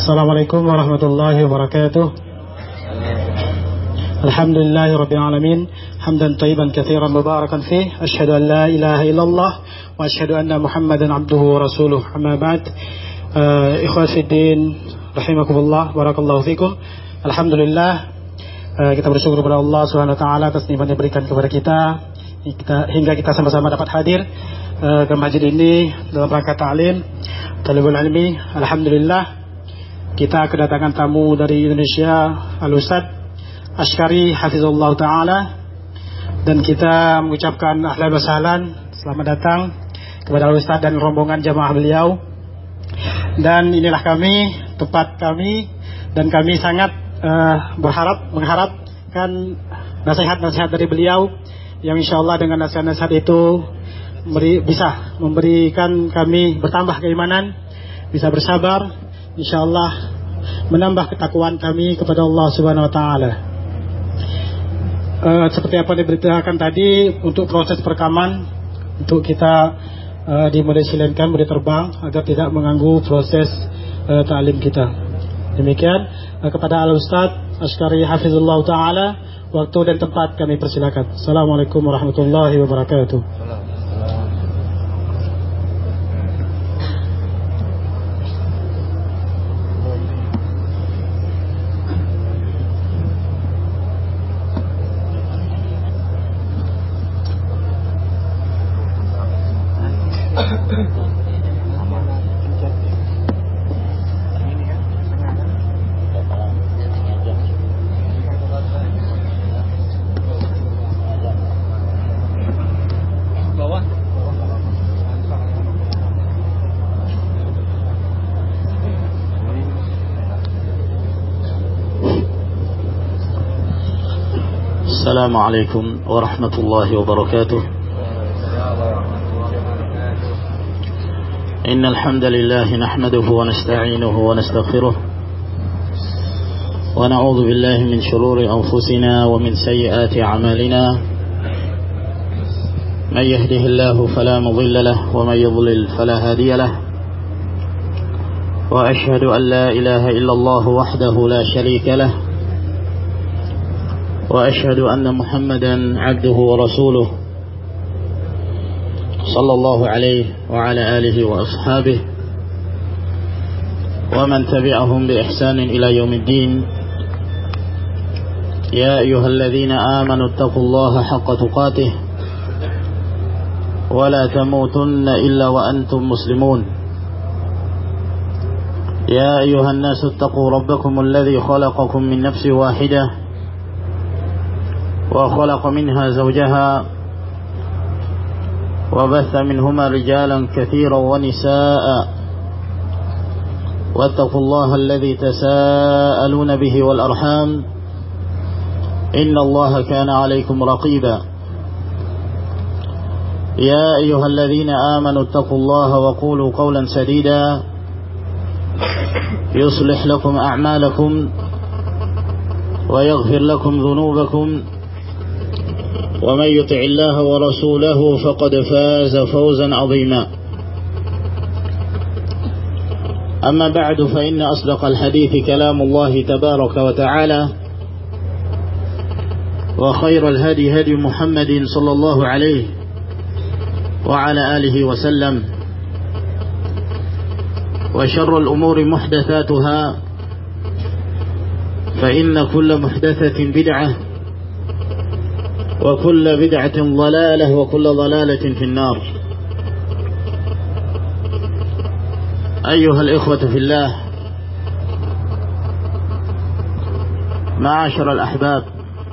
Assalamualaikum warahmatullahi wabarakatuh. Alhamdulillahi rabbil alamin, hamdan thayyiban katsiran mubarakan fih. Asyhadu an la ilaha illallah wa asyhadu anna Muhammadan abduhu wa rasuluh. Amma ba'd. Ikhwati din rahimakumullah, barakallahu fikum. Alhamdulillah, kita bersyukur kepada Allah Subhanahu wa taala atas nikmat yang diberikan kepada kita hingga kita sama-sama dapat hadir ke masjid ini dalam rangka ta'lim talibul ilmi. Alhamdulillah, kita kedatangan tamu dari Indonesia, Al-Ustadz Ashkari hafizullah ta'ala, dan kita mengucapkan ahlan wa sahlan, selamat datang kepada Al-Ustadz dan rombongan jamaah beliau. Dan inilah kami, tempat kami, dan kami sangat mengharapkan nasihat-nasihat dari beliau yang insyaallah dengan nasihat-nasihat itu bisa memberikan kami bertambah keimanan, bisa bersabar, insyaallah menambah ketakwaan kami kepada Allah Subhanahu wa taala. Seperti apa diberitakan tadi, untuk proses perekaman untuk kita dimulai silenkan, boleh terbang agar tidak mengganggu proses ta'lim kita. Demikian, kepada Al-Ustadz Ashkari hafizullah ta'ala, waktu dan tempat kami persilakan. Assalamualaikum warahmatullahi wabarakatuh. السلام عليكم ورحمة الله وبركاته. إن الحمد لله نحمده ونستعينه ونستغفره ونعوذ بالله من شرور أنفسنا ومن سيئات أعمالنا. من يهده الله فلا مضل له ومن يضلل فلا هادي له. وأشهد أن لا إله إلا الله وحده لا شريك له. وأشهد أن محمدا عبده ورسوله صلى الله عليه وعلى آله وأصحابه ومن تبعهم بإحسان إلى يوم الدين. يا أيها الذين آمنوا اتقوا الله حق تقاته ولا تموتن إلا وأنتم مسلمون. يا أيها الناس اتقوا ربكم الذي خلقكم من نفس واحدة وخلق منها زوجها وبث منهما رجالا كثيرا ونساء واتقوا الله الذي تساءلون به والأرحام إن الله كان عليكم رقيبا. يا أيها الذين آمنوا اتقوا الله وقولوا قولا سديدا يصلح لكم أعمالكم ويغفر لكم ذنوبكم ومن يطع الله ورسوله فقد فاز فوزا عظيما. أما بعد، فإن أصدق الحديث كلام الله تبارك وتعالى، وخير الهدي هدي محمد صلى الله عليه وعلى آله وسلم، وشر الأمور محدثاتها، فإن كل محدثة بدعة وكل بدعة ضلالة وكل ضلالة في النار. أيها الإخوة في الله، معاشر الأحباب،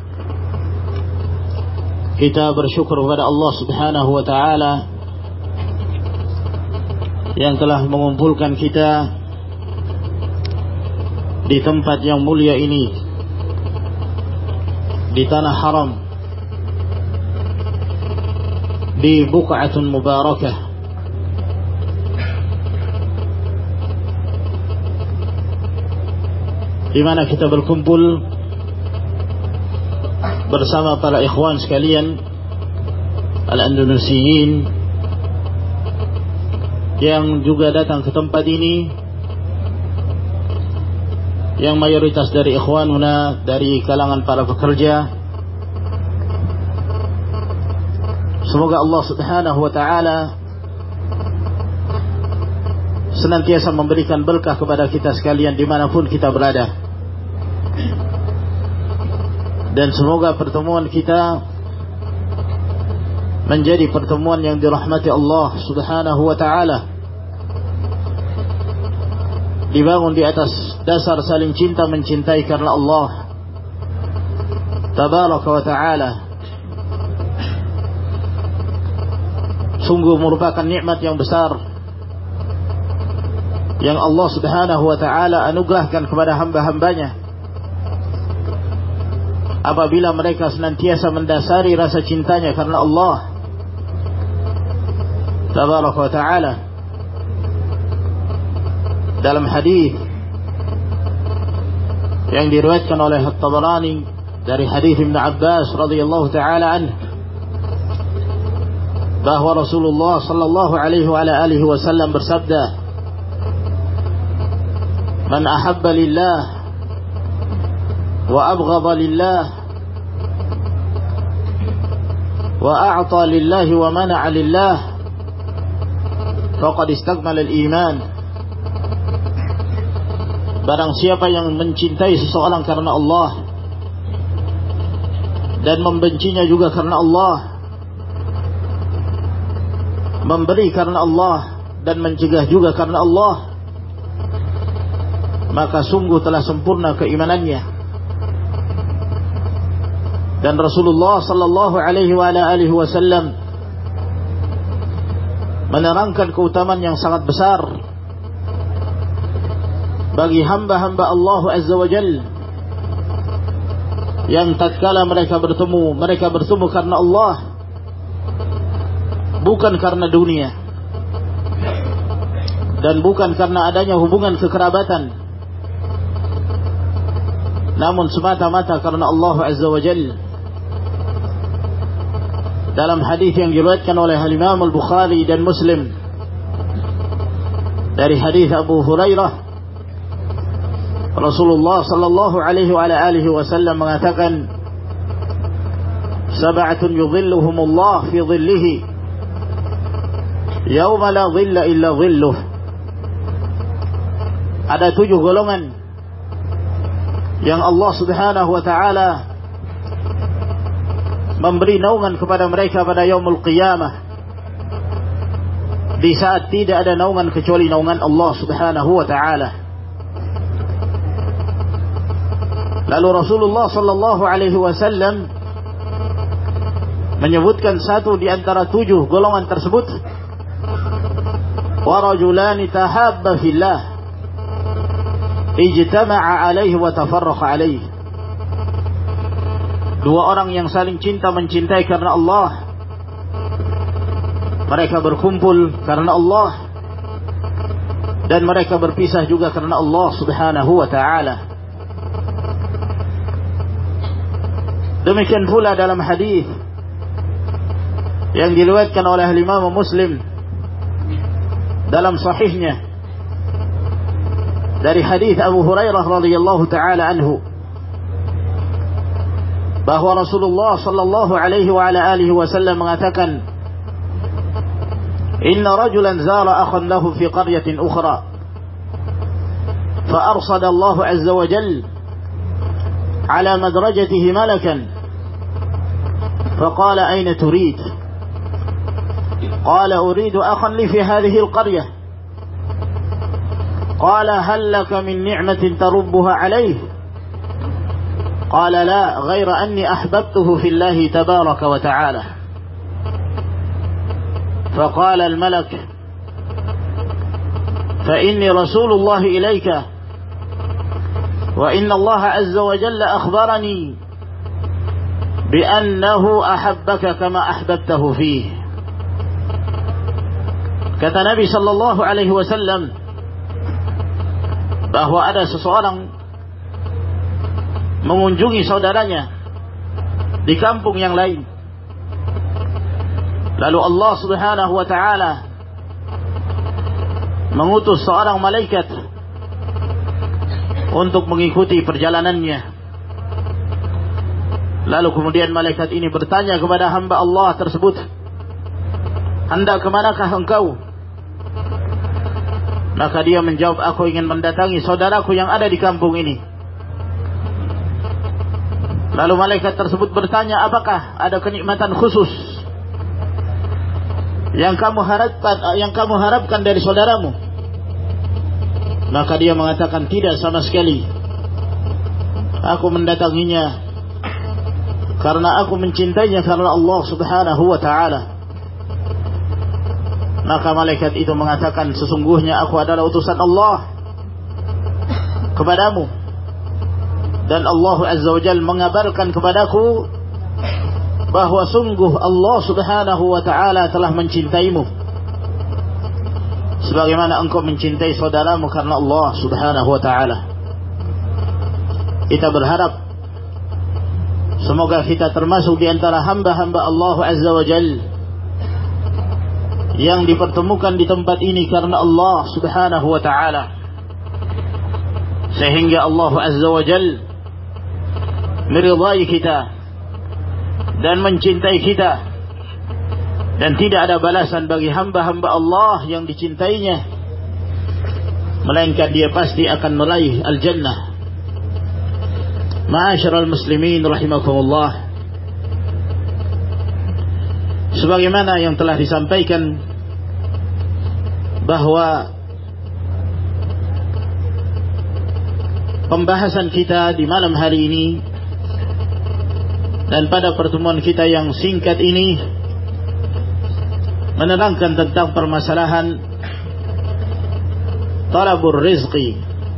kita bersyukur kepada Allah Subhanahu wa taala yang telah mengumpulkan kita di tempat yang mulia ini, di tanah haram, di buq'atun mubarakah, di mana kita berkumpul bersama para ikhwan sekalian al-Indonesiyin yang juga datang ke tempat ini yang mayoritas dari ikhwanuna dari kalangan para pekerja. Semoga Allah Subhanahu wa taala senantiasa memberikan berkah kepada kita sekalian dimanapun kita berada. Dan semoga pertemuan kita menjadi pertemuan yang dirahmati Allah Subhanahu wa taala, dibangun di atas dasar saling cinta mencintai karena Allah Tabaraka wa ta'ala. Sungguh merupakan nikmat yang besar yang Allah Subhanahu wa ta'ala anugerahkan kepada hamba-hambanya apabila mereka senantiasa mendasari rasa cintanya karena Allah Tabaraka wa ta'ala. Dalam hadis yang diriwayatkan oleh At-Tabarani dari hadis Ibn Abbas radhiyallahu taala anhu, bahwa Rasulullah sallallahu alaihi wa alihi wasallam bersabda, "Man ahabba lillah wa abghadha lillah wa a'ta lillahi wa mana'a lillah faqad istakmala al-iman." Barang siapa yang mencintai seseorang karena Allah dan membencinya juga karena Allah, memberi karena Allah dan mencegah juga karena Allah, maka sungguh telah sempurna keimanannya. Dan Rasulullah sallallahu alaihi wa alihi wasallam menerangkan keutamaan yang sangat besar bagi hamba-hamba Allah Azza wa Jalla yang tatkala mereka bertemu karena Allah, bukan karena dunia dan bukan karena adanya hubungan kekerabatan, namun semata-mata karena Allah Azza wa Jalla. Dalam hadis yang diriwayatkan oleh Imam Al-Bukhari dan Muslim dari hadis Abu Hurairah, Rasulullah sallallahu alaihi wa alihi wasallam mengatakan, "Sab'atun yudhilluhumullah fi dhillihi yauma la dhilla illa dhilluh." Ada 7 golongan yang Allah Subhanahu wa taala memberi naungan kepada mereka pada yaumul qiyamah, di saat tidak ada naungan kecuali naungan Allah Subhanahu wa taala. Lalu Rasulullah sallallahu alaihi wasallam menyebutkan satu di antara 7 golongan tersebut, wa rajulani tahabba fillah ijtama'a alaihi wa tafarraqa alaihi. 2 orang yang saling cinta mencintai karena Allah, mereka berkumpul karena Allah dan mereka berpisah juga karena Allah Subhanahu wa taala. Demikian pula dalam hadis yang diriwayatkan oleh Imam Muslim dalam sahihnya dari hadis Abu Hurairah radhiyallahu taala anhu, bahwa Rasulullah sallallahu alaihi wa alihi wasallam mengatakan, "Inna rajulan zara akhan lahu fi qaryatin ukhra fa arsada Allah azza wa jalla ala madrajatihi malakan فقال أين تريد؟ قال أريد أخا لي في هذه القرية. قال هل لك من نعمة تربها عليه؟ قال لا، غير أني أحببته في الله تبارك وتعالى. فقال الملك فإني رسول الله إليك وإن الله عز وجل أخبرني بأنه أحبك كما أحببته فيه." Kata Nabi sallallahu alaihi wasallam bahwa ada seseorang mengunjungi saudaranya di kampung yang lain. Lalu Allah Subhanahu wa taala mengutus seorang malaikat untuk mengikuti perjalanannya. Lalu kemudian malaikat ini bertanya kepada hamba Allah tersebut, hendak kemanakah engkau? Maka dia menjawab, aku ingin mendatangi saudaraku yang ada di kampung ini. Lalu malaikat tersebut bertanya, apakah ada kenikmatan khusus yang kamu harapkan dari saudaramu? Maka dia mengatakan, tidak sama sekali. Aku mendatanginya karena aku mencintainya karena Allah Subhanahu wa ta'ala. Maka malaikat itu mengatakan, sesungguhnya aku adalah utusan Allah kepadamu, dan Allah Azza wa Jalla mengabarkan kepadaku bahwa sungguh Allah Subhanahu wa ta'ala telah mencintaimu sebagaimana engkau mencintai saudaramu karena Allah Subhanahu wa ta'ala. Kita berharap semoga kita termasuk di antara hamba-hamba Allah Azza wa Jalla yang dipertemukan di tempat ini karena Allah Subhanahu wa ta'ala, sehingga Allah Azza wa Jalla meridai kita dan mencintai kita, dan tidak ada balasan bagi hamba-hamba Allah yang dicintainya melainkan dia pasti akan meraih al-jannah. Ma'asyiral muslimin rahimakumullah, sebagaimana yang telah disampaikan bahwa pembahasan kita di malam hari ini dan pada pertemuan kita yang singkat ini menerangkan tentang permasalahan talabur rizqi,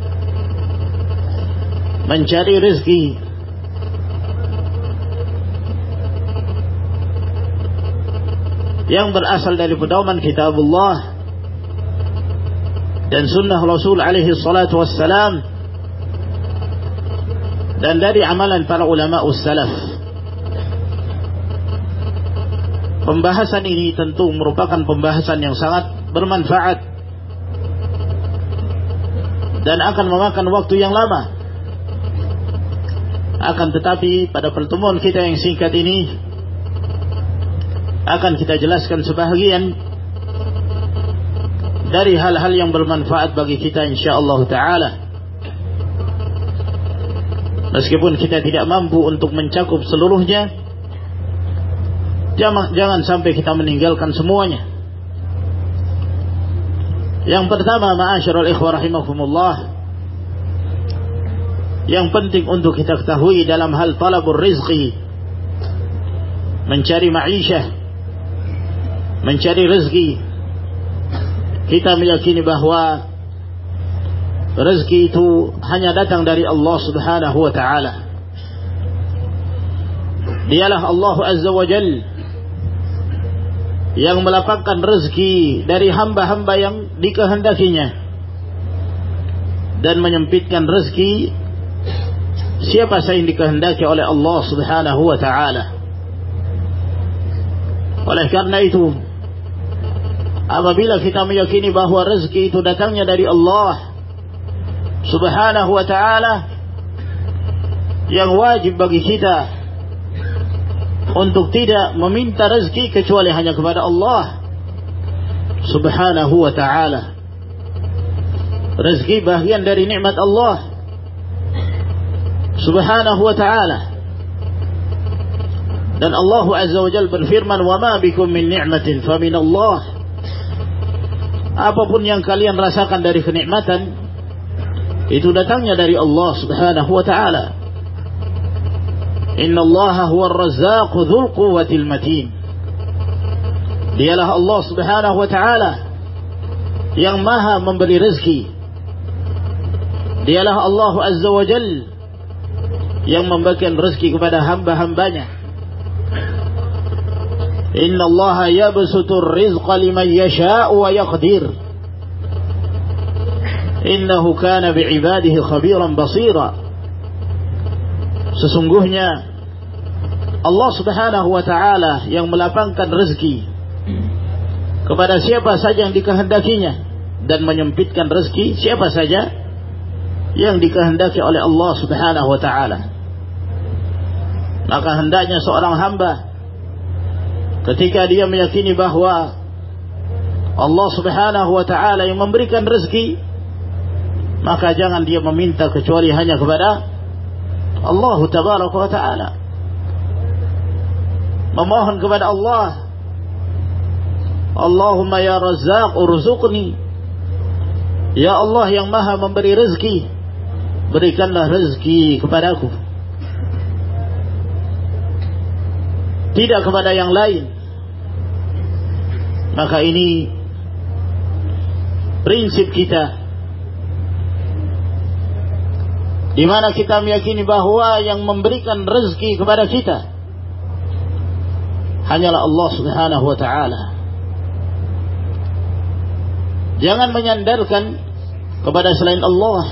mencari rezeki yang berasal dari pedoman kitabullah dan sunnah Rasul alaihi salatu wassalam, dan dari amalan para ulama salaf. Pembahasan ini tentu merupakan pembahasan yang sangat bermanfaat dan akan memakan waktu yang lama. Akan tetapi pada pertemuan kita yang singkat ini akan kita jelaskan sebahagian dari hal-hal yang bermanfaat bagi kita insyaallah ta'ala. Meskipun kita tidak mampu untuk mencakup seluruhnya, jangan sampai kita meninggalkan semuanya. Yang pertama, ma'asyiral ikhwah rahimakumullah, yang penting untuk kita ketahui dalam hal talabur rizqi, mencari ma'isyah, mencari rezeki, kita meyakini bahwa rezeki itu hanya datang dari Allah Subhanahu wa ta'ala. Dialah Allah Azza wa Jalla yang melapangkan rezeki dari hamba-hamba yang dikehendakinya dan menyempitkan rezeki siapa saja yang dikehendaki oleh Allah Subhanahu wa ta'ala. Oleh karena itu, apabila kita meyakini bahwa rezeki itu datangnya dari Allah Subhanahu wa ta'ala, yang wajib bagi kita untuk tidak meminta rezeki kecuali hanya kepada Allah Subhanahu wa ta'ala. Rezeki bahagian dari nikmat Allah Subhanahu wa ta'ala, dan Allah Azza wa Jalla berfirman, wa ma bikum min ni'matin fa min Allah. Apapun yang kalian rasakan dari kenikmatan itu datangnya dari Allah Subhanahu wa ta'ala. Inna Allah huwa ar-razzaq dzul quwwatil matin. Dialah Allah Subhanahu wa ta'ala yang maha memberi rezeki. Dialah Allah Azza wa Jalla yang membagikan rezeki kepada hamba-hambanya. Inna Allah yabsutur rizqa liman yasha'u wa yaqdir. Innahu kana bi'ibadihi khabiran basira. Sesungguhnya Allah Subhanahu wa ta'ala yang melapangkan rezeki kepada siapa saja yang dikehendakinya dan menyempitkan rezeki siapa saja yang dikehendaki oleh Allah Subhanahu wa ta'ala. Maka hendaknya seorang hamba ketika dia meyakini bahwa Allah Subhanahu wa ta'ala yang memberikan rezeki, maka jangan dia meminta kecuali hanya kepada Allah Tabaraka wa ta'ala. Memohon kepada Allah, Allahumma ya Razzaq urzuqni, ya Allah yang maha memberi rezeki, berikanlah rezeki kepadaku, tidak kepada yang lain. Maka ini prinsip kita, di mana kita meyakini bahwa yang memberikan rezeki kepada kita hanyalah Allah Subhanahu wa ta'ala. Jangan menyandarkan kepada selain Allah,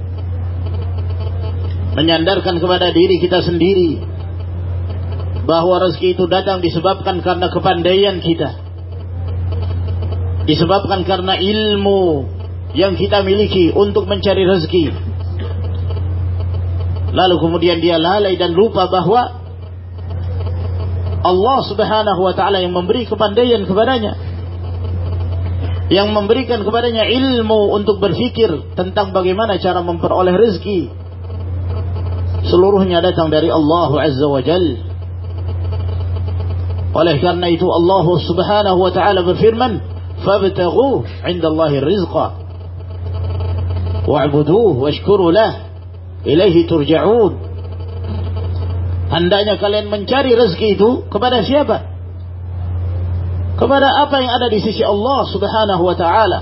menyandarkan kepada diri kita sendiri bahwa rezeki itu datang disebabkan karena kepandaian kita, disebabkan karena ilmu yang kita miliki untuk mencari rezeki. Lalu kemudian dia lalai dan lupa bahwa Allah Subhanahu wa ta'ala yang memberi kepandaian kepadanya, yang memberikan kepadanya ilmu untuk berfikir tentang bagaimana cara memperoleh rezeki. Seluruhnya datang dari Allah Azza wa Jalla. Oleh karena itu Allah Subhanahu wa ta'ala berfirman, fabtaghu 'indallahi rizqa wa'buduhu washkuru lah ilaihi turja'un. Hendaknya kalian mencari rezeki itu kepada siapa? Kepada apa yang ada di sisi Allah Subhanahu wa ta'ala.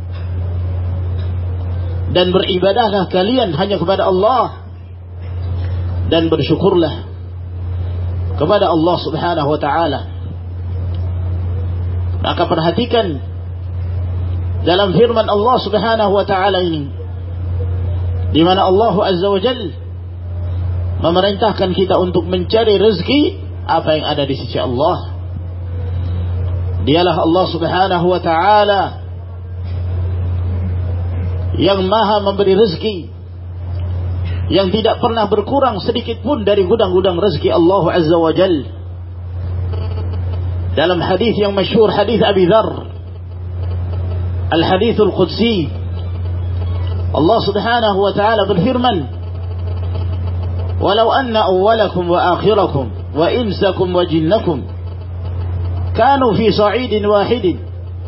Dan beribadahlah kalian hanya kepada Allah, dan bersyukurlah kepada Allah Subhanahu wa ta'ala. Maka perhatikan dalam firman Allah Subhanahu wa ta'ala ini, di mana Allah Azza wa Jalla memerintahkan kita untuk mencari rezeki apa yang ada di sisi Allah. Dialah Allah Subhanahu wa ta'ala yang maha memberi rezeki, yang tidak pernah berkurang sedikit pun dari gudang-gudang rezeki Allah Azza wa Jalla. Dalam hadis yang masyhur, hadis Abi Dzar, Al-Hadithul Qudsi, Allah Subhanahu wa ta'ala berfirman, walau anna awwalakum wa akhirakum wa insakum wa jinnakum kanu fi sa'idin wahidin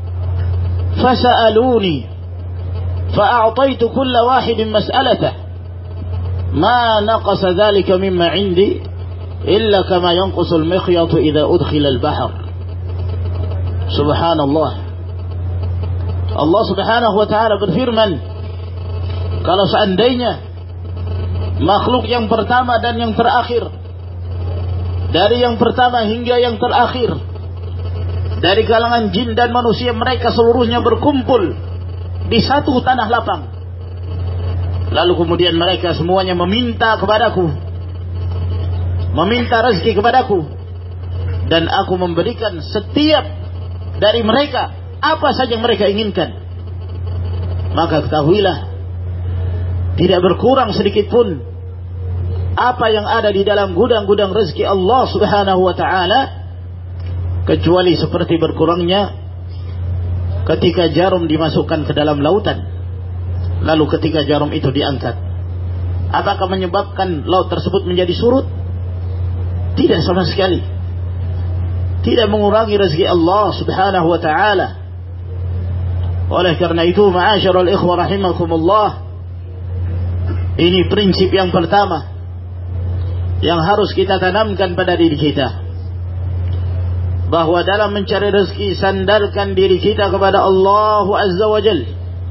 fasa'aluni fa'a'taitu kulla wahidin mas'alatah ma naqasa dhalika mimma 'indi illa kama yanqusul mikhyatu idza udkhila al-bahr. Subhanallah. Allah Subhanahu wa ta'ala berfirman, kalau seandainya makhluk yang pertama dan yang terakhir, dari yang pertama hingga yang terakhir, dari kalangan jin dan manusia, mereka seluruhnya berkumpul di satu tanah lapang, lalu kemudian mereka semuanya meminta kepadaku, meminta rezeki kepadaku, dan aku memberikan setiap dari mereka apa saja yang mereka inginkan, maka ketahuilah tidak berkurang sedikit pun apa yang ada di dalam gudang-gudang rezeki Allah Subhanahu wa ta'ala, kecuali seperti berkurangnya ketika jarum dimasukkan ke dalam lautan, lalu ketika jarum itu diangkat, apakah menyebabkan laut tersebut menjadi surut? Tidak sama sekali. Tidak mengurangi rezeki Allah Subhanahu wa ta'ala. Oleh karena itu, ma'asyiral ikhwah rahimakumullah, ini prinsip yang pertama yang harus kita tanamkan pada diri kita, bahwa dalam mencari rezeki sandarkan diri kita kepada Allah Azza wa Jalla.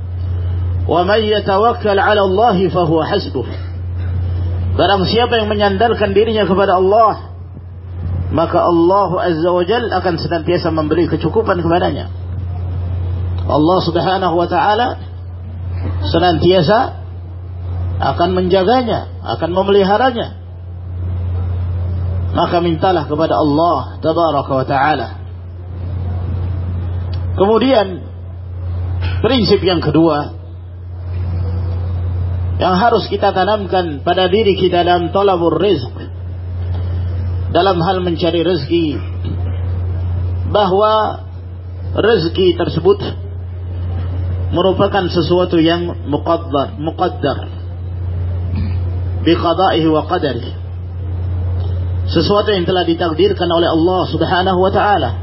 Wa may yatawakkal 'ala Allah fa huwa hasbuh. Barang siapa yang menyandarkan dirinya kepada Allah, maka Allah Azza wa Jalla akan senantiasa memberi kecukupan kepadanya. Allah Subhanahu wa ta'ala senantiasa akan menjaganya, akan memeliharanya. Maka mintalah kepada Allah Tabaraka wa ta'ala. Kemudian prinsip yang kedua, yang harus kita tanamkan pada diri kita dalam talabur rizq, dalam hal mencari rezeki, bahwa rezeki tersebut merupakan sesuatu yang muqaddar biqada'ihi wa qadarihi, sesuatu yang telah ditakdirkan oleh Allah Subhanahu wa ta'ala.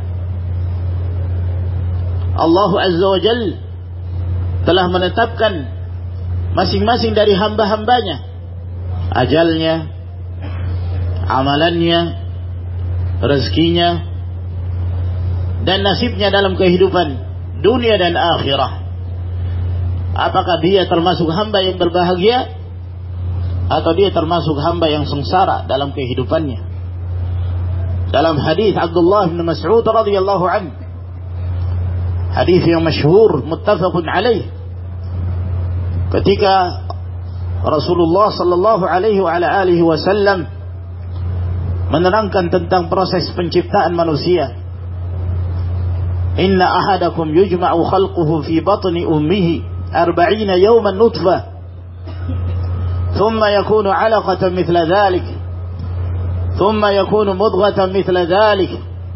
Allah Azza wa Jalla telah menetapkan masing-masing dari hamba-hambanya ajalnya, amalannya, rezekinya, dan nasibnya dalam kehidupan dunia dan akhirah. Apakah dia termasuk hamba yang berbahagia atau dia termasuk hamba yang sengsara dalam kehidupannya? Dalam hadis Abdullah bin Mas'ud radhiyallahu anhu, hadis yang masyhur muttafaqun alaih, ketika Rasulullah sallallahu alaihi wa ala alihi wasallam menerangkan tentang proses penciptaan manusia. Inna ahadakum yujma'u khalquhu fi batni ummihi 40 yawman nutfah thumma yakunu 'alaqatan mithla dhalik thumma yakunu mudghatan mithla dhalik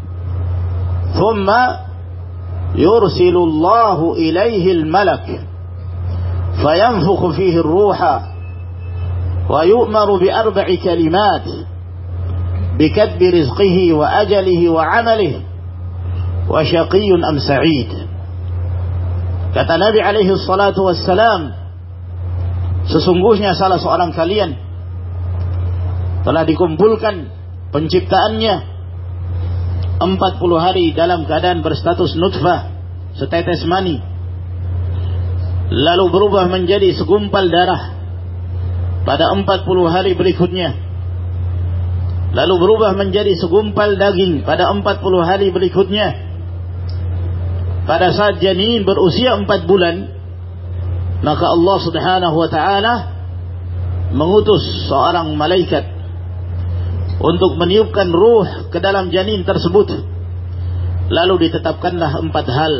thumma yursilu Allahu ilayhi al-malak fayanfukhu fihi ar-ruha wa yu'maru bi 4 kalimat bikatbi rizqihi wa ajalihi wa 'amalihi wa syaqiyyun am sa'id. Kata Nabi alaihi salatu wassalam, sesungguhnya salah seorang kalian telah dikumpulkan penciptaannya 40 hari dalam keadaan berstatus nutfah, setetes mani, lalu berubah menjadi segumpal darah pada 40 hari berikutnya, lalu berubah menjadi segumpal daging pada 40 hari berikutnya. Pada saat janin berusia 4 bulan, maka Allah Subhanahu wa ta'ala mengutus seorang malaikat untuk meniupkan ruh ke dalam janin tersebut. Lalu ditetapkanlah 4 hal.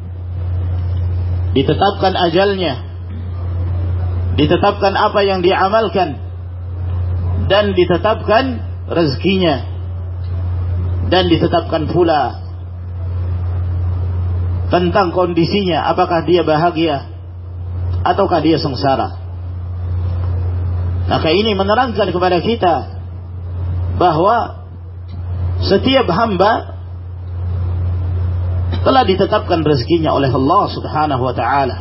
Ditetapkan ajalnya, ditetapkan apa yang diamalkan, dan ditetapkan rezekinya, dan ditetapkan pula tentang kondisinya, apakah dia bahagia ataukah dia sengsara. Maka ini menerangkan kepada kita bahwa setiap hamba telah ditetapkan rezekinya oleh Allah Subhanahu wa ta'ala,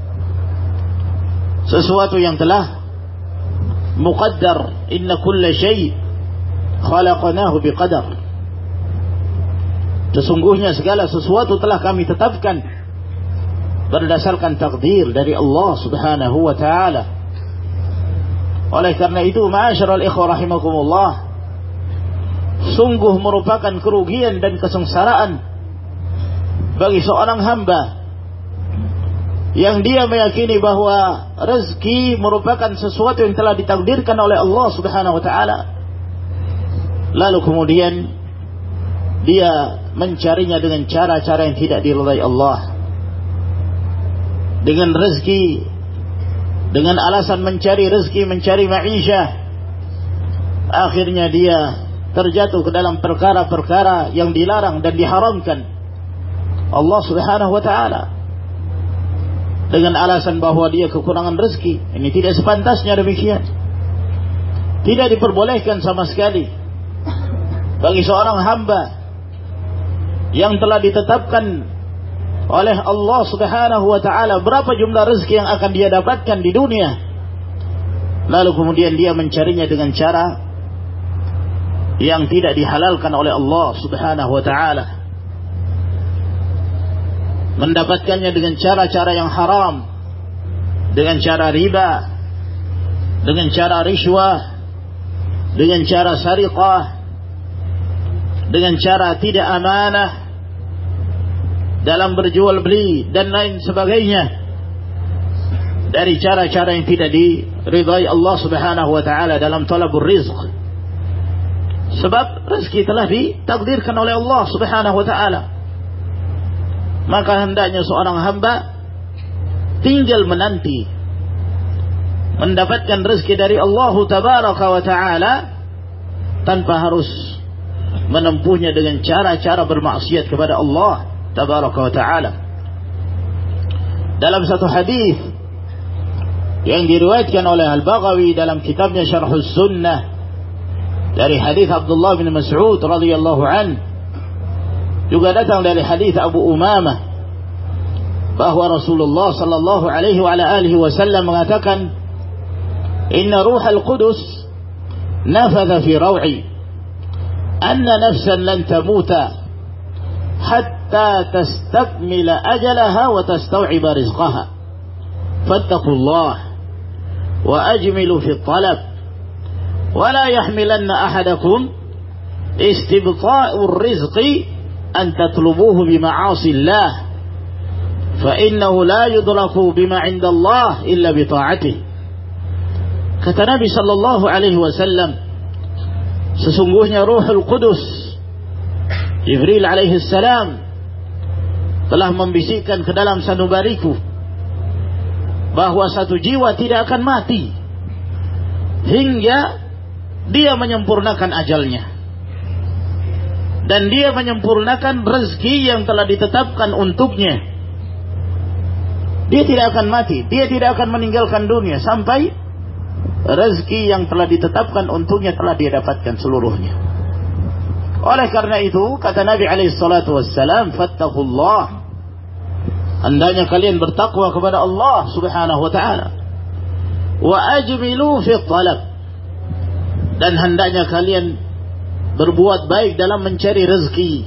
sesuatu yang telah muqaddar. Inna kulla syai' khalaqnahu biqadar. Sesungguhnya segala sesuatu telah kami tetapkan berdasarkan takdir dari Allah Subhanahu wa ta'ala. Oleh karena itu, ma'asyiral ikhwah rahimakumullah, sungguh merupakan kerugian dan kesengsaraan bagi seorang hamba yang dia meyakini bahwa rezeki merupakan sesuatu yang telah ditakdirkan oleh Allah Subhanahu wa ta'ala, lalu kemudian dia mencarinya dengan cara-cara yang tidak diridai Allah, dengan rezeki, dengan alasan mencari rezeki, mencari ma'isyah. Akhirnya dia terjatuh ke dalam perkara-perkara yang dilarang dan diharamkan Allah Subhanahu wa ta'ala, dengan alasan bahwa dia kekurangan rezeki. Ini tidak sepantasnya demikian. Tidak diperbolehkan sama sekali bagi seorang hamba yang telah ditetapkan oleh Allah Subhanahu wa ta'ala berapa jumlah rezeki yang akan dia dapatkan di dunia, lalu kemudian dia mencarinya dengan cara yang tidak dihalalkan oleh Allah Subhanahu wa ta'ala, mendapatkannya dengan cara-cara yang haram, dengan cara riba, dengan cara riswah, dengan cara sariqah, dengan cara tidak amanah dalam berjual beli dan lain sebagainya, dari cara-cara yang tidak diridai Allah Subhanahu wa ta'ala dalam talabur rizq. Sebab rezeki telah ditakdirkan oleh Allah Subhanahu wa ta'ala, maka hendaknya seorang hamba tinggal menanti mendapatkan rezeki dari Allah Tabaraka wa Ta'ala tanpa harus menempuhnya dengan cara-cara bermaksiat kepada Allah Tabaraka wa Ta'ala. Dalam satu hadis yang diriwayatkan oleh Al-Baghawi dalam kitabnya Syarhus Sunnah dari hadis Abdullah bin Mas'ud radhiyallahu an, juga datang dari hadis Abu Umamah bahwa Rasulullah sallallahu alaihi wa ala alihi wasallam mengatakan, "Inna ruhal qudus nafadha fi raw'i anna nafsan lan tamuta hatta tastakmila ajalaha wa tastaw'iba rizqaha fattaqullah wa ajmilu fi talab wa la yahmilanna ahadakum istibta'ur rizqi an tatlubuhu bima'asi Allah fa innahu la yudraku bima 'inda Allah illa bi ta'atihi." Kata Nabi sallallahu alaihi wasallam, sesungguhnya Ruhul Qudus Jibril alaihi salam telah membisikkan ke dalam sanubariku bahwa satu jiwa tidak akan mati hingga dia menyempurnakan ajalnya, dan dia menyempurnakan rezeki yang telah ditetapkan untuknya. Dia tidak akan mati, dia tidak akan meninggalkan dunia sampai rezeki yang telah ditetapkan untuknya telah dia dapatkan seluruhnya. Oleh karena itu, kata Nabi alaihi salatu wassalam, fattaqullah, hendaknya kalian bertakwa kepada Allah subhanahu wa ta'ala, wa ajmilu fi talab, dan hendaknya kalian berbuat baik dalam mencari rezeki.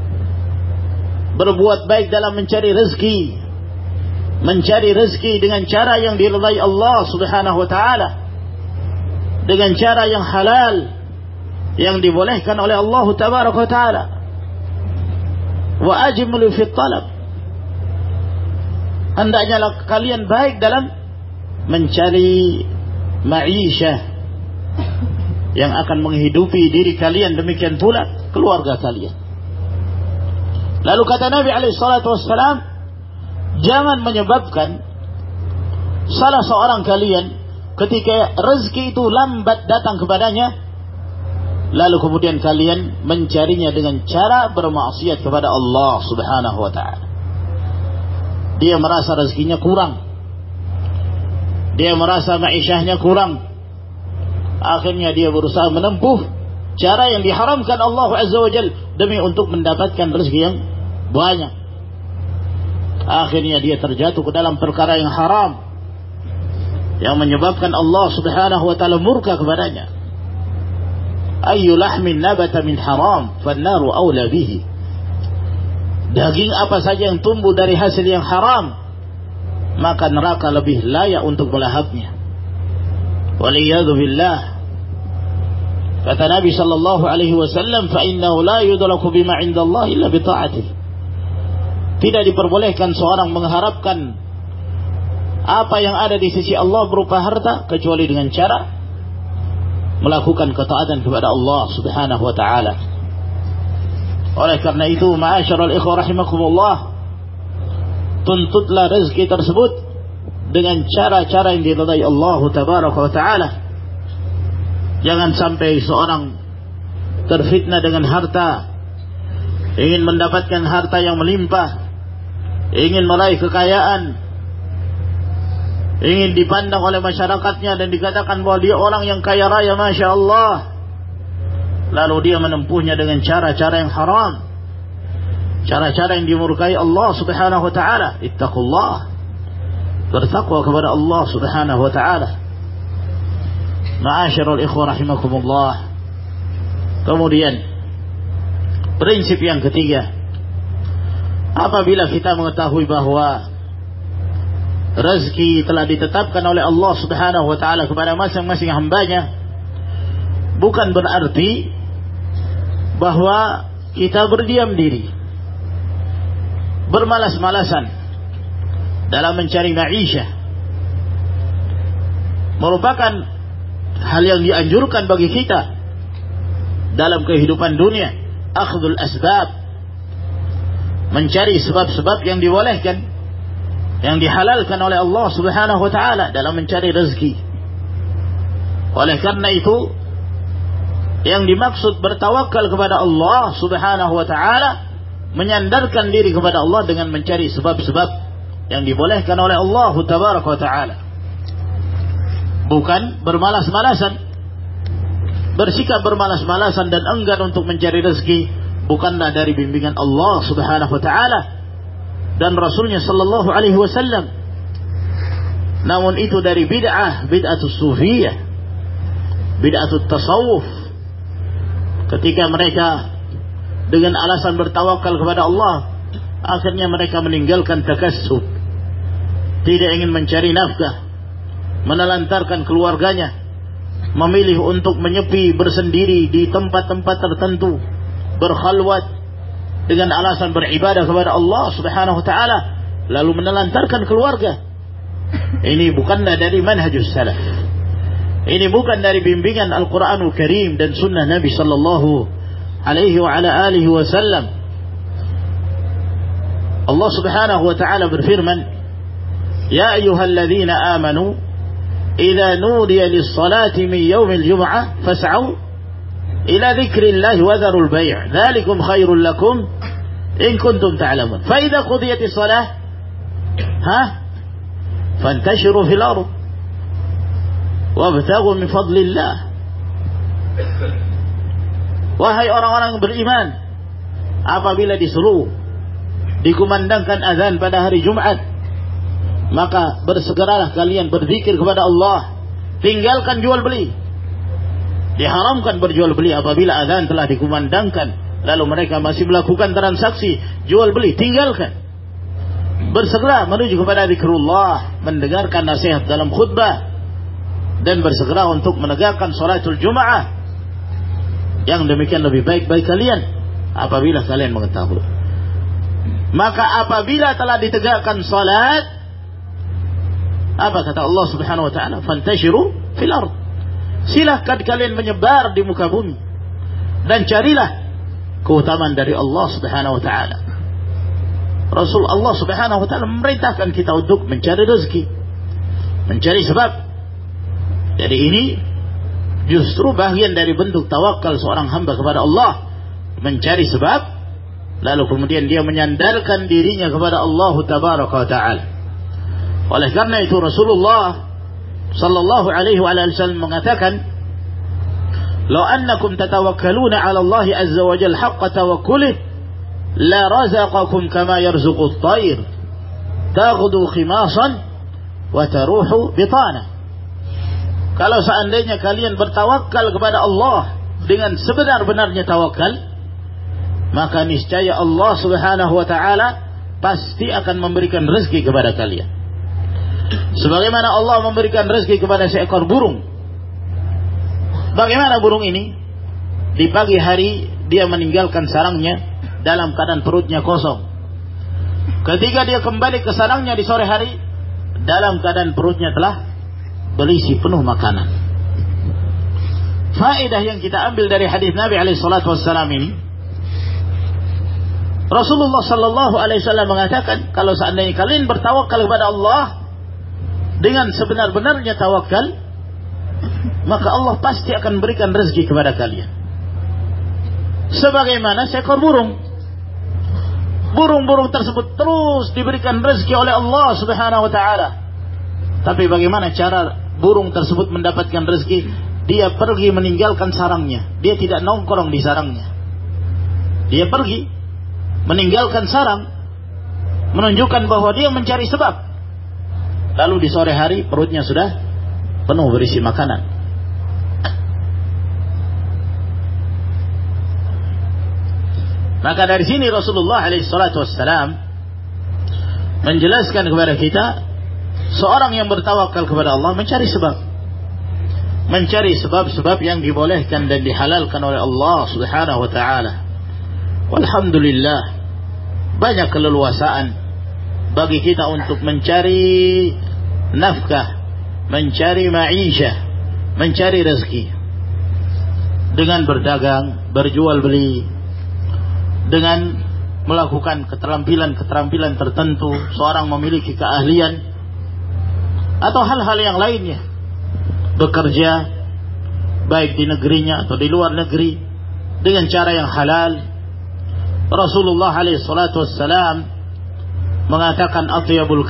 Berbuat baik dalam mencari rezeki, mencari rezeki dengan cara yang diridai Allah subhanahu wa ta'ala, dengan cara yang halal yang dibolehkan oleh Allah tabaraka wa ta'ala. Wa ajmilu fi talab, hendaknya kalian baik dalam mencari ma'isyah yang akan menghidupi diri kalian, demikian pula keluarga kalian. Lalu kata Nabi alaihi salatu wassalam, jangan menyebabkan salah seorang kalian ketika rezeki itu lambat datang kepadanya, lalu kemudian kalian mencarinya dengan cara bermaksiat kepada Allah subhanahu wa ta'ala. Dia merasa rezekinya kurang, dia merasa ma'isyahnya kurang, akhirnya dia berusaha menempuh cara yang diharamkan Allah azza wa jalla demi untuk mendapatkan rezeki yang banyak. Akhirnya dia terjatuh ke dalam perkara yang haram yang menyebabkan Allah subhanahu wa ta'ala murka kepadanya. Ayyu lahmin nabata min haram fannaru awla bihi, daging apa saja yang tumbuh dari hasil yang haram, maka neraka lebih layak untuk melahapnya. Waliyadu billah. Kata Nabi sallallahu alaihi wasallam, fa innahu la yudraku bima 'inda Allah illa bi ta'atihi. Tidak diperbolehkan seorang mengharapkan apa yang ada di sisi Allah berupa harta kecuali dengan cara melakukan ketaatan kepada Allah subhanahu wa ta'ala. Oleh karena itu, ma'asyiral ikhwah rahimakumullah, tuntutlah rezeki tersebut dengan cara-cara yang diridai Allah tabaraka wa ta'ala. Jangan sampai seorang terfitnah dengan harta, ingin mendapatkan harta yang melimpah, ingin meraih kekayaan, ingin dipandang oleh masyarakatnya dan dikatakan bahwa dia orang yang kaya raya, masya Allah, lalu dia menempuhnya dengan cara-cara yang haram, cara-cara yang dimurkai Allah subhanahu wa ta'ala. Ittaqullah, bertakwa kepada Allah subhanahu wa ta'ala. Ma'asyiral ikhwah rahimakumullah. Kemudian prinsip yang ketiga, apabila kita mengetahui bahwa rezeki telah ditetapkan oleh Allah subhanahu wa ta'ala kepada masing-masing hambanya, bukan berarti bahwa kita berdiam diri, bermalas-malasan dalam mencari ma'isyah. Merupakan hal yang dianjurkan bagi kita dalam kehidupan dunia. Akhdul asbab, mencari sebab-sebab yang dibolehkan, yang dihalalkan oleh Allah subhanahu wa ta'ala dalam mencari rezeki. Oleh karena itu, yang dimaksud bertawakal kepada Allah Subhanahu wa ta'ala, menyandarkan diri kepada Allah dengan mencari sebab-sebab yang dibolehkan oleh Allah Tabaraka wa ta'ala. Bukan bermalas-malasan, bersikap bermalas-malasan dan enggan untuk mencari rezeki, bukanlah dari bimbingan Allah Subhanahu wa ta'ala dan Rasulnya sallallahu alaihi wasallam. Namun itu dari bid'atus sufiyah, bid'atus tasawuf. Ketika mereka dengan alasan bertawakal kepada Allah, akhirnya mereka meninggalkan takassub, tidak ingin mencari nafkah, menelantarkan keluarganya, memilih untuk menyepi bersendiri di tempat-tempat tertentu, berkhalwat dengan alasan beribadah kepada Allah Subhanahu wa ta'ala, lalu menelantarkan keluarga. Ini bukanlah dari manhajus salaf. Ini bukan dari bimbingan Al-Quranul Karim dan sunnah Nabi sallallahu alaihi wa ala alihi wasallam. Allah Subhanahu wa ta'ala berfirman, "Ya ayyuhalladzina amanu idza nudiya lis-salati min yaumil jum'ah fas'au ila dzikrillahi wa dharul bai'. Dzalikum khairul lakum in kuntum ta'lamun. Fa idza qudiyatis shalah fantashiru fil ardh wabtaghu min fadlillah." Wahai orang-orang yang beriman, apabila disuruh dikumandangkan azan pada hari Jumat, maka bersegeralah kalian berzikir kepada Allah, tinggalkan jual beli. Diharamkan berjual beli apabila azan telah dikumandangkan, lalu mereka masih melakukan transaksi jual beli, tinggalkan. Bersegera menuju kepada zikrullah, mendengarkan nasihat dalam khutbah, dan bersegera untuk menegakkan salatul Jum'ah. Yang demikian lebih baik bagi kalian apabila kalian mengetahui. Maka apabila telah ditegakkan salat, apa kata Allah Subhanahu wa ta'ala? Fantashiru fil ardh. Silahkan kalian menyebar di muka bumi dan carilah keutamaan dari Allah Subhanahu wa ta'ala. Rasul Allah Subhanahu wa ta'ala memerintahkan kita untuk mencari rezeki, mencari sebab. Jadi ini justru bagian dari bentuk tawakal seorang hamba kepada Allah, mencari sebab, lalu kemudian dia menyandarkan dirinya kepada Allah Tabaraka wa ta'ala. Oleh karena itu Rasulullah sallallahu alaihi wasallam mengatakan, "Law annakum tatawakkaluna 'ala Allah azza wa jalla haqqa tawakkulih la razaqakum kama yarzuqut tayr taghdu khimasan wa taruhu bitana." Kalau seandainya kalian bertawakal kepada Allah dengan sebenar-benarnya tawakal, maka niscaya Allah Subhanahu wa ta'ala pasti akan memberikan rezeki kepada kalian. Sebagaimana Allah memberikan rezeki kepada seekor burung. Bagaimana burung ini? Di pagi hari dia meninggalkan sarangnya dalam keadaan perutnya kosong. Ketika dia kembali ke sarangnya di sore hari, dalam keadaan perutnya telah berisi penuh makanan. Faedah yang kita ambil dari hadis Nabi alaihi salatu wassalam ini, Rasulullah sallallahu alaihi wasallam mengatakan, kalau seandainya kalian bertawakal kepada Allah dengan sebenar-benarnya tawakal, maka Allah pasti akan berikan rezeki kepada kalian. Sebagaimana seekor burung. Burung-burung tersebut terus diberikan rezeki oleh Allah Subhanahu wa ta'ala. Tapi bagaimana cara burung tersebut mendapatkan rezeki? Dia pergi meninggalkan sarangnya. Dia tidak nongkrong di sarangnya. Dia pergi meninggalkan sarang, menunjukkan bahwa dia mencari sebab. Lalu di sore hari perutnya sudah penuh berisi makanan. Maka dari sini Rasulullah SAW menjelaskan kepada kita, seorang yang bertawakal kepada Allah mencari sebab. Mencari sebab-sebab yang dibolehkan dan dihalalkan oleh Allah Subhanahu wa ta'ala. Walhamdulillah, banyak keleluasaan bagi kita untuk mencari nafkah, mencari ma'isyah, mencari rezeki. Dengan berdagang, berjual beli, dengan melakukan keterampilan-keterampilan tertentu, seorang memiliki keahlian, atau hal-hal yang lainnya. Bekerja baik di negerinya atau di luar negeri, dengan cara yang halal. Rasulullah alaihi salatu wassalam mengatakan atyabul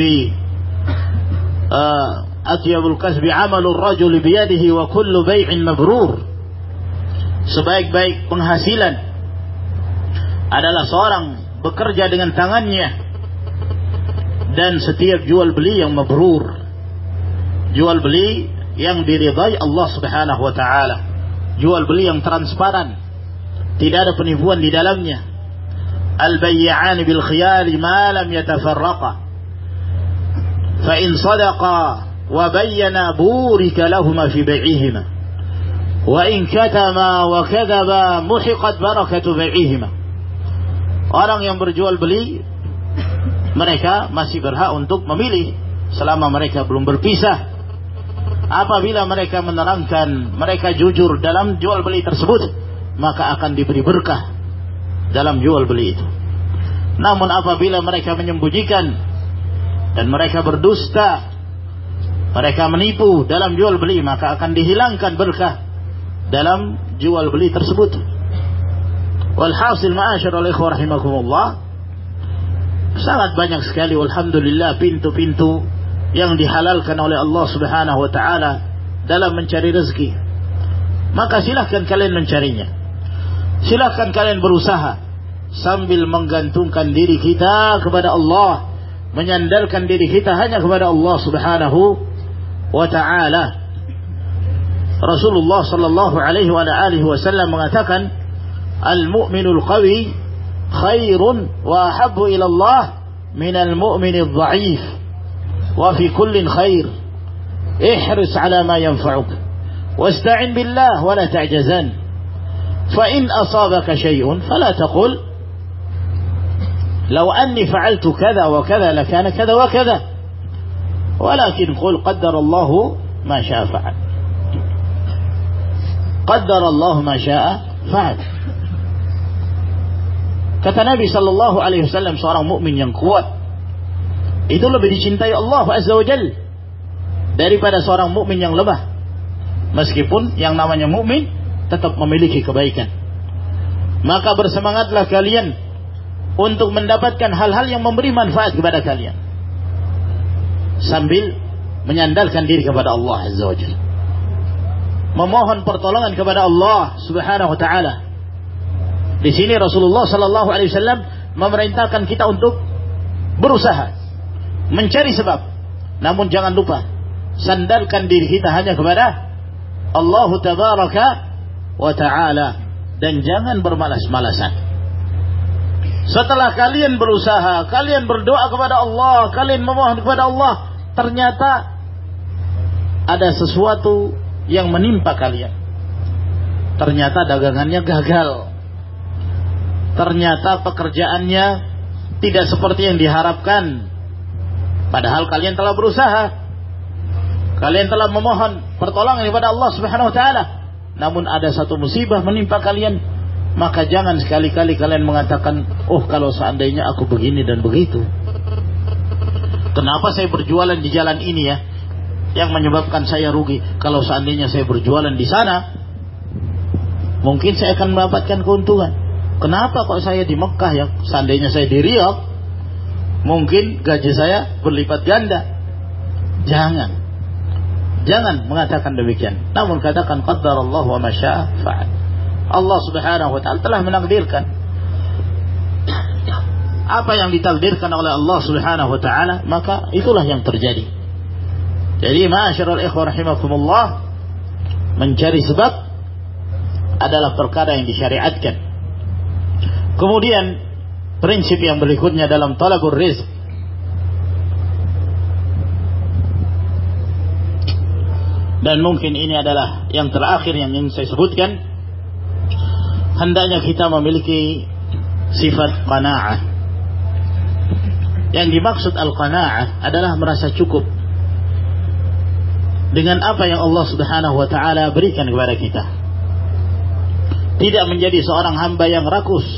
kasbi amalur rajul biyadihi wa kullu bai'in mabrur. Sebaik-baik penghasilan adalah seorang bekerja dengan tangannya, dan setiap jual beli yang mabrur, jual beli yang diridai Allah Subhanahu wa taala, jual beli yang transparan, tidak ada penipuan di dalamnya. Al-bay'an bil khiyar ma lam yatafarraqa, fa in sadaqa wa bayyana burika lahumā fi bay'ihima, wa in katama wa kadzaba muhiqat barakatu bay'ihima. Orang yang berjual beli, mereka masih berhak untuk memilih selama mereka belum berpisah. Apabila mereka menerangkan, mereka jujur dalam jual beli tersebut, maka akan diberi berkah dalam jual beli itu. Namun apabila mereka menyembunyikan dan mereka berdusta, mereka menipu dalam jual beli, maka akan dihilangkan berkah dalam jual beli tersebut. Walhasil ma'asyiral ikhwah rahimakumullah, sangat banyak sekali walhamdulillah pintu-pintu yang dihalalkan oleh Allah Subhanahu wa taala dalam mencari rezeki. Maka silahkan kalian mencarinya. Silahkan kalian berusaha sambil menggantungkan diri kita kepada Allah, menyandarkan diri kita hanya kepada Allah Subhanahu wa taala. Rasulullah sallallahu alaihi wa alihi wasallam mengatakan, al-mu'minul qawi khairun wa ahabbu ila Allah minal mu'minidh dha'if, wa fi kullin khair, ihris ala ma yanfa'uk wasta'in billah wa la ta'jazan, fa in asabaka shay'un fala taqul law anni fa'altu kadha wa kadha lakana kadha wa kadha, walakin qul qaddara Allah ma sha'a fa'al. Qaddara Allah ma sha'a fa'al. Kata Nabi sallallahu alaihi wasallam, seorang mukmin yang kuat itu lebih dicintai Allah Azza wa Jalla daripada seorang mukmin yang lemah. Meskipun yang namanya mukmin tetap memiliki kebaikan. Maka bersemangatlah kalian untuk mendapatkan hal-hal yang memberi manfaat kepada kalian, sambil menyandarkan diri kepada Allah Azza wa Jalla, memohon pertolongan kepada Allah Subhanahu wa taala. Di sini Rasulullah sallallahu alaihi wasallam memerintahkan kita untuk berusaha mencari sebab, namun jangan lupa sandarkan diri kita hanya kepada Allah tabaraka wa taala, dan jangan bermalas-malasan. Setelah kalian berusaha, kalian berdoa kepada Allah, kalian memohon kepada Allah, ternyata ada sesuatu yang menimpa kalian. Ternyata dagangannya gagal, ternyata pekerjaannya tidak seperti yang diharapkan. Padahal kalian telah berusaha, kalian telah memohon pertolongan kepada Allah Subhanahu wa taala, namun ada satu musibah menimpa kalian. Maka jangan sekali-kali kalian mengatakan, oh kalau seandainya aku begini dan begitu, kenapa saya berjualan di jalan ini ya, yang menyebabkan saya rugi. Kalau seandainya saya berjualan di sana, mungkin saya akan mendapatkan keuntungan. Kenapa kok saya di Mekah ya? Seandainya saya di Riyadh, mungkin gaji saya berlipat ganda. Jangan mengatakan demikian. Namun katakan qaddarallahu wa ma syaa fa'al. Allah Subhanahu wa taala telah menakdirkan apa yang ditakdirkan oleh Allah Subhanahu wa taala, maka itulah yang terjadi. Jadi ma'asyiral ikhwah rahimakumullah, mencari sebab adalah perkara yang disyariatkan. Kemudian prinsip yang berikutnya dalam talabur rizq, dan mungkin ini adalah yang terakhir yang ingin saya sebutkan, hendaknya kita memiliki sifat qanaa'ah. Yang dimaksud al-qanaa'ah adalah merasa cukup dengan apa yang Allah Subhanahu wa taala berikan kepada kita. Tidak menjadi seorang hamba yang rakus,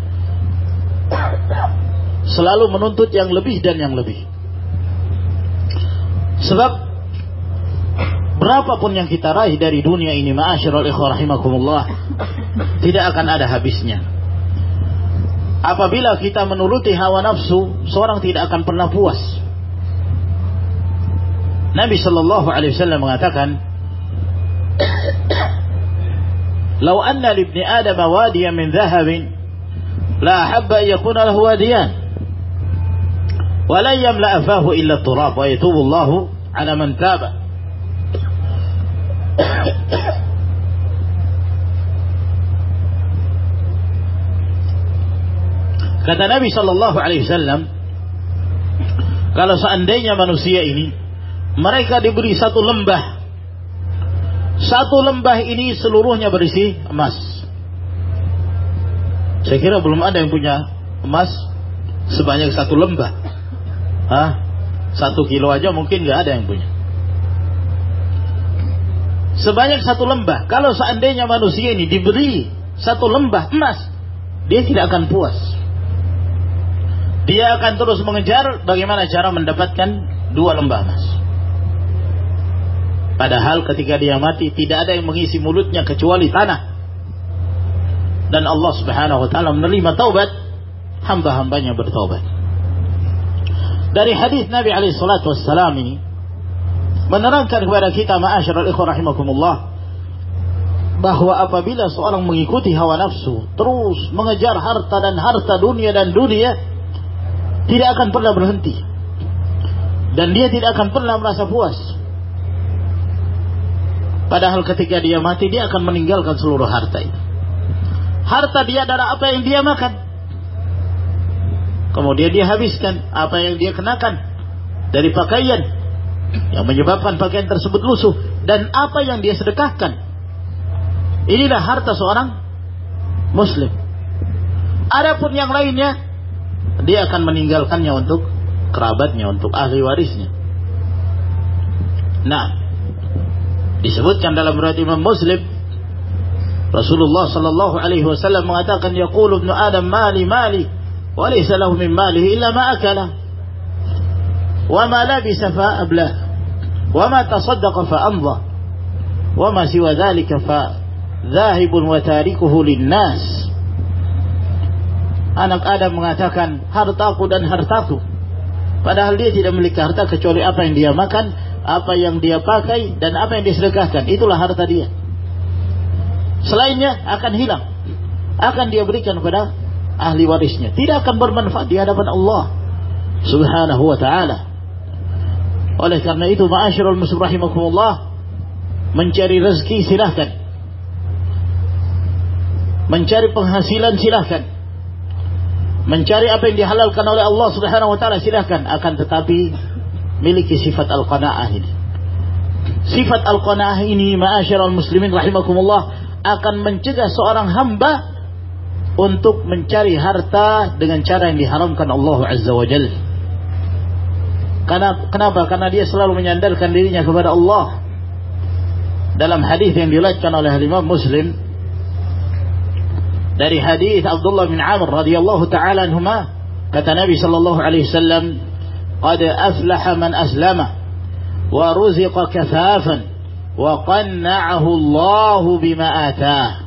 selalu menuntut yang lebih dan yang lebih. Sebab berapapun yang kita raih dari dunia ini, ma'asyiral ikhwah rahimakumullah, tidak akan ada habisnya. Apabila kita menuruti hawa nafsu, seorang tidak akan pernah puas. Nabi sallallahu alaihi wasallam mengatakan, "Lau anna li ibni Adam wadiyan min dhahabin, la ahabba an yakuna lahu wadiyan, wa la yamla fahu illa turab, wa yatubu Allahu ala man taba." Kata Nabi sallallahu alaihi wasallam, kalau seandainya manusia ini mereka diberi satu lembah ini seluruhnya berisi emas. Saya kira belum ada yang punya emas sebanyak satu lembah. 1 kilo aja mungkin nggak ada yang punya. Sebanyak satu lembah. Kalau seandainya manusia ini diberi satu lembah emas, dia tidak akan puas. Dia akan terus mengejar bagaimana cara mendapatkan 2 lembah emas. Padahal ketika dia mati tidak ada yang mengisi mulutnya kecuali tanah. Dan Allah Subhanahu wa taala menerima taubat hamba-hambanya bertaubat. Dari hadis Nabi alaihi salatu wassalam ini menerangkan kepada kita, ma'asyiral ikhwah rahimakumullah, bahwa apabila seorang mengikuti hawa nafsu, terus mengejar harta dan harta, dunia dan dunia, tidak akan pernah berhenti. Dan dia tidak akan pernah merasa puas. Padahal ketika dia mati, dia akan meninggalkan seluruh harta itu. Harta dia adalah apa yang dia makan. Kemudian dia habiskan apa yang dia kenakan dari pakaian yang menyebabkan pakaian tersebut lusuh, dan apa yang dia sedekahkan. Inilah harta seorang muslim. Adapun yang lainnya, dia akan meninggalkannya untuk kerabatnya, untuk ahli warisnya. Nah, disebutkan dalam riwayat Imam Muslim, Rasulullah sallallahu alaihi wasallam mengatakan, yaqulu ibnu Adam mali mali wa laysa lahu min malihi illa ma akala wa ma labisa fa ablah wa ma tasaddaqa fa amdha wa ma siwa dhalika fa dhahibun wa tarikuhu linnas. Anak Adam mengatakan, hartaku dan hartaku. Padahal dia tidak memiliki harta kecuali apa yang dia makan, apa yang dia pakai, dan apa yang dia sedekahkan. Itulah harta dia. Selainnya akan hilang, akan dia berikan kepada ahli warisnya. Tidak akan bermanfaat di hadapan Allah Subhanahu wa ta'ala. Oleh karena itu, ma'asyiral muslimin rahimakumullah, mencari rezeki silahkan, mencari penghasilan silahkan, mencari apa yang dihalalkan oleh Allah Subhanahu wa ta'ala silahkan. Akan tetapi miliki sifat al-qanaah ini. Sifat al-qanaah ini, ma'asyiral muslimin rahimakumullah, akan mencegah seorang hamba untuk mencari harta dengan cara yang diharamkan Allah Azza wa Jalla. Kenapa? Karena dia selalu menyandarkan dirinya kepada Allah. Dalam hadis yang diriwayatkan oleh Imam Muslim, dari hadis Abdullah bin Amr radhiyallahu taala anhuma, kata Nabi sallallahu alaihi wasallam, qad aflaha man aslama wa ruziqa kafafan wa qanna'ahu Allah bima atah.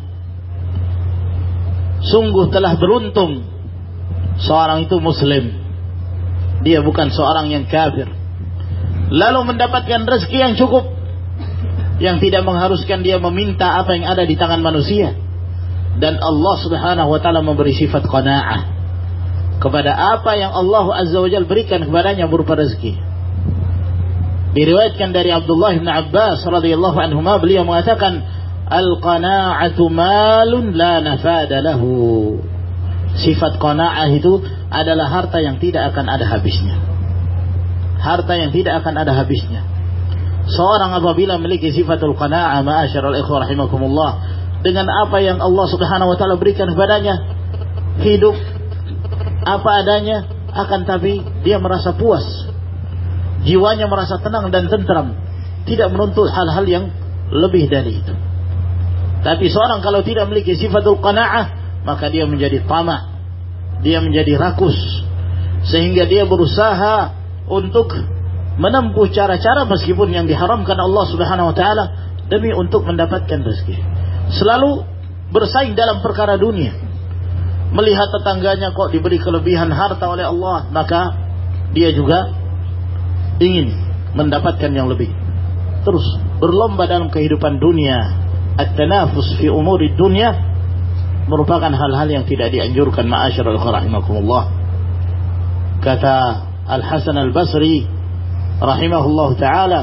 Sungguh telah beruntung seorang itu muslim, dia bukan seorang yang kafir, lalu mendapatkan rezeki yang cukup, yang tidak mengharuskan dia meminta apa yang ada di tangan manusia. Dan Allah Subhanahu wa ta'ala memberi sifat qanaa'ah kepada apa yang Allah Azza wa Jalla berikan kepadanya berupa rezeki. Diriwayatkan dari Abdullah bin Abbas radhiyallahu anhuma, beliau mengatakan, al-qanaa'atu malun la nafada lahu. Sifat qanaa'ah itu adalah harta yang tidak akan ada habisnya. Harta yang tidak akan ada habisnya. Seorang apabila memiliki sifatul qanaa'ah, ma'asyiral ikhwah rahimakumullah, dengan apa yang Allah Subhanahu wa ta'ala berikan kepadanya, hidup apa adanya, akan tapi dia merasa puas, jiwanya merasa tenang dan tentram, tidak menuntut hal-hal yang lebih dari itu. Tapi seorang kalau tidak memiliki sifatul qanaa'ah, maka dia menjadi tamak, dia menjadi rakus, sehingga dia berusaha untuk menempuh cara-cara meskipun yang diharamkan Allah Subhanahu wa taala demi untuk mendapatkan rezeki. Selalu bersaing dalam perkara dunia. Melihat tetangganya kok diberi kelebihan harta oleh Allah, maka dia juga ingin mendapatkan yang lebih. Terus berlomba dalam kehidupan dunia. At-tanafus fi umuri dunya merupakan hal-hal yang tidak dianjurkan, ma'asyiral rahimakumullah. Kata Al-Hasan Al-Basri rahimahullah ta'ala,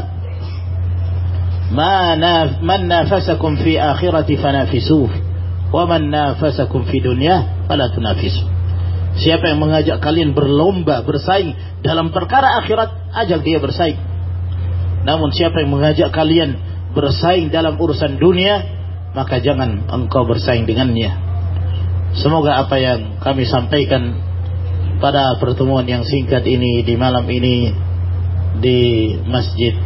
man nafasakum fi akhirati fanafisuh, wa man nafasakum fi dunya fala tunafisu. Siapa yang mengajak kalian berlomba, bersaing dalam perkara akhirat, ajak dia bersaing. Namun siapa yang mengajak kalian bersaing dalam urusan dunia, maka jangan engkau bersaing dengannya. Semoga apa yang kami sampaikan pada pertemuan yang singkat ini di malam ini di Masjid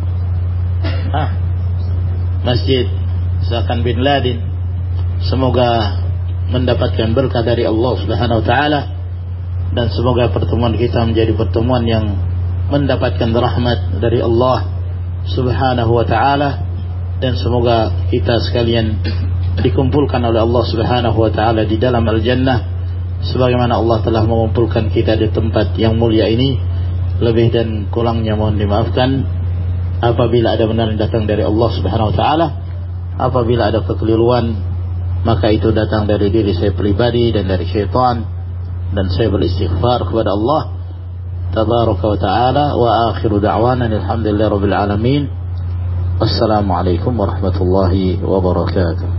Zakan bin Ladin, semoga mendapatkan berkah dari Allah Subhanahu wa taala, dan semoga pertemuan kita menjadi pertemuan yang mendapatkan rahmat dari Allah Subhanahu wa taala, dan semoga kita sekalian dikumpulkan oleh Allah Subhanahu wa taala di dalam al-jannah sebagaimana Allah telah mengumpulkan kita di tempat yang mulia ini. Lebih dan kurangnya mohon dimaafkan. Apabila ada benar yang datang dari Allah Subhanahu wa taala, apabila ada kekeliruan, maka itu datang dari diri saya pribadi dan dari syaitan, dan saya beristighfar kepada Allah tabaraka wa taala. Wa akhiru da'wana alhamdulillahi rabbil alamin. Wassalamualaikum warahmatullahi wabarakatuh.